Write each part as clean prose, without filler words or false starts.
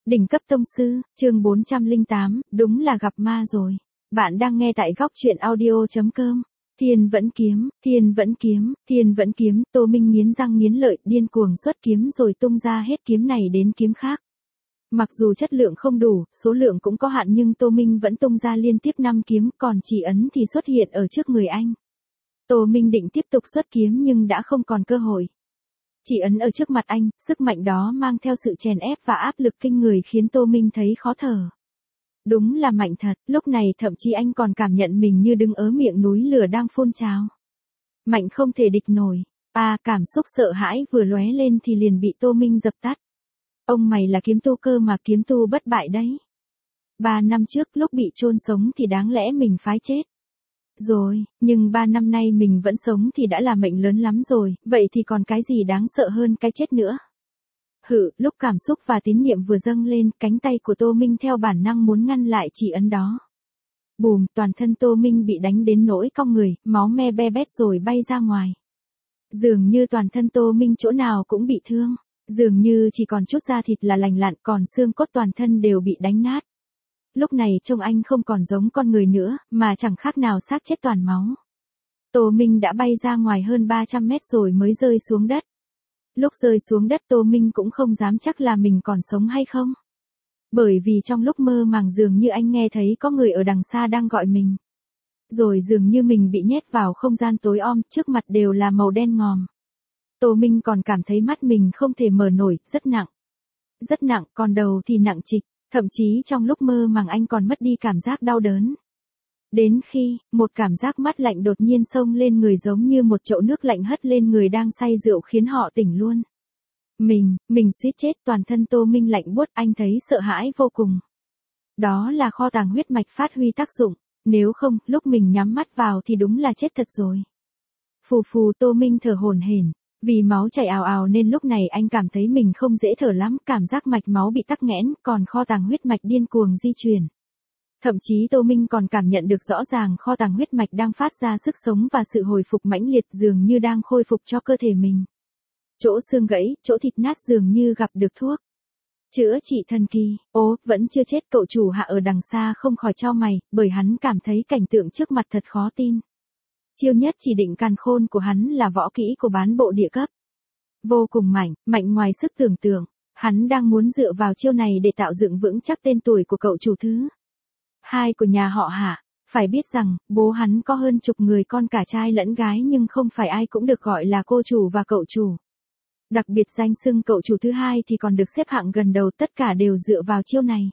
Đỉnh cấp tông sư, chương 408, đúng là gặp ma rồi. Bạn đang nghe tại góc truyện audio.com. Thiên vẫn kiếm, thiên vẫn kiếm, thiên vẫn kiếm, Tô Minh nghiến răng nghiến lợi, điên cuồng xuất kiếm rồi tung ra hết kiếm này đến kiếm khác. Mặc dù chất lượng không đủ, số lượng cũng có hạn nhưng Tô Minh vẫn tung ra liên tiếp 5 kiếm, còn chỉ ấn thì xuất hiện ở trước người anh. Tô Minh định tiếp tục xuất kiếm nhưng đã không còn cơ hội. Chỉ ấn ở trước mặt anh, sức mạnh đó mang theo sự chèn ép và áp lực kinh người khiến Tô Minh thấy khó thở. Đúng là mạnh thật, lúc này thậm chí anh còn cảm nhận mình như đứng ở miệng núi lửa đang phun trào. Mạnh không thể địch nổi. Cảm xúc sợ hãi vừa lóe lên thì liền bị Tô Minh dập tắt. Ông mày là kiếm tu cơ mà, kiếm tu bất bại đấy. 3 năm trước lúc bị chôn sống thì đáng lẽ mình phái chết. Rồi, nhưng 3 năm nay mình vẫn sống thì đã là mệnh lớn lắm rồi, vậy thì còn cái gì đáng sợ hơn cái chết nữa. Lúc cảm xúc và tín niệm vừa dâng lên, cánh tay của Tô Minh theo bản năng muốn ngăn lại chỉ ấn đó. Bùm, toàn thân Tô Minh bị đánh đến nỗi cong người, máu me be bét rồi bay ra ngoài. Dường như toàn thân Tô Minh chỗ nào cũng bị thương, dường như chỉ còn chút da thịt là lành lặn, còn xương cốt toàn thân đều bị đánh nát. Lúc này trông anh không còn giống con người nữa, mà chẳng khác nào xác chết toàn máu. Tô Minh đã bay ra ngoài hơn 300 mét rồi mới rơi xuống đất. Lúc rơi xuống đất Tô Minh cũng không dám chắc là mình còn sống hay không. Bởi vì trong lúc mơ màng dường như anh nghe thấy có người ở đằng xa đang gọi mình. Rồi dường như mình bị nhét vào không gian tối om, trước mặt đều là màu đen ngòm. Tô Minh còn cảm thấy mắt mình không thể mở nổi, rất nặng. Rất nặng, còn đầu thì nặng trịch. Thậm chí trong lúc mơ màng anh còn mất đi cảm giác đau đớn. Đến khi, một cảm giác mát lạnh đột nhiên xông lên người giống như một chậu nước lạnh hất lên người đang say rượu khiến họ tỉnh luôn. Mình suýt chết, toàn thân Tô Minh lạnh buốt, anh thấy sợ hãi vô cùng. Đó là kho tàng huyết mạch phát huy tác dụng, nếu không, lúc mình nhắm mắt vào thì đúng là chết thật rồi. Phù phù, Tô Minh thở hổn hển. Vì máu chảy ào ào nên lúc này anh cảm thấy mình không dễ thở lắm, cảm giác mạch máu bị tắc nghẽn, còn kho tàng huyết mạch điên cuồng di chuyển. Thậm chí Tô Minh còn cảm nhận được rõ ràng kho tàng huyết mạch đang phát ra sức sống và sự hồi phục mãnh liệt dường như đang khôi phục cho cơ thể mình. Chỗ xương gãy, chỗ thịt nát dường như gặp được thuốc. Chữa trị thần kỳ, vẫn chưa chết, cậu chủ hạ ở đằng xa không khỏi chau mày, bởi hắn cảm thấy cảnh tượng trước mặt thật khó tin. Chiêu nhất chỉ định càn khôn của hắn là võ kỹ của bán bộ địa cấp. Vô cùng mạnh ngoài sức tưởng tượng. Hắn đang muốn dựa vào chiêu này để tạo dựng vững chắc tên tuổi của cậu chủ thứ 2 của nhà họ Hạ. Phải biết rằng, bố hắn có hơn chục người con cả trai lẫn gái nhưng không phải ai cũng được gọi là cô chủ và cậu chủ. Đặc biệt danh xưng cậu chủ thứ 2 thì còn được xếp hạng gần đầu, tất cả đều dựa vào chiêu này.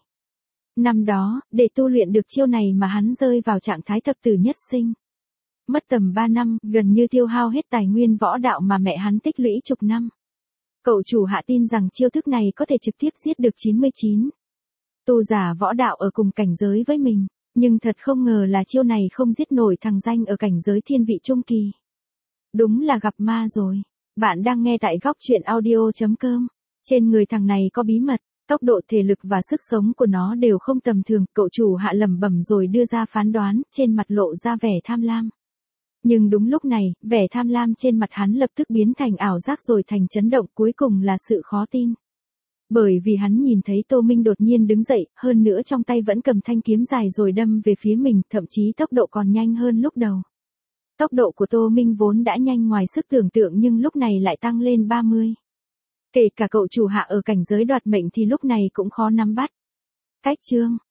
Năm đó, để tu luyện được chiêu này mà hắn rơi vào trạng thái thập tử nhất sinh. Mất tầm 3 năm, gần như tiêu hao hết tài nguyên võ đạo mà mẹ hắn tích lũy chục năm. Cậu chủ Hạ tin rằng chiêu thức này có thể trực tiếp giết được 99 tu giả võ đạo ở cùng cảnh giới với mình, nhưng thật không ngờ là chiêu này không giết nổi thằng danh ở cảnh giới thiên vị trung kỳ. Đúng là gặp ma rồi. Bạn đang nghe tại góc truyện audio.com. Trên người thằng này có bí mật, tốc độ, thể lực và sức sống của nó đều không tầm thường, cậu chủ Hạ lẩm bẩm rồi đưa ra phán đoán, trên mặt lộ ra vẻ tham lam. Nhưng đúng lúc này, vẻ tham lam trên mặt hắn lập tức biến thành ảo giác rồi thành chấn động, cuối cùng là sự khó tin. Bởi vì hắn nhìn thấy Tô Minh đột nhiên đứng dậy, hơn nữa trong tay vẫn cầm thanh kiếm dài rồi đâm về phía mình, thậm chí tốc độ còn nhanh hơn lúc đầu. Tốc độ của Tô Minh vốn đã nhanh ngoài sức tưởng tượng nhưng lúc này lại tăng lên 30. Kể cả cậu chủ Hạ ở cảnh giới đoạt mệnh thì lúc này cũng khó nắm bắt. Cách chương,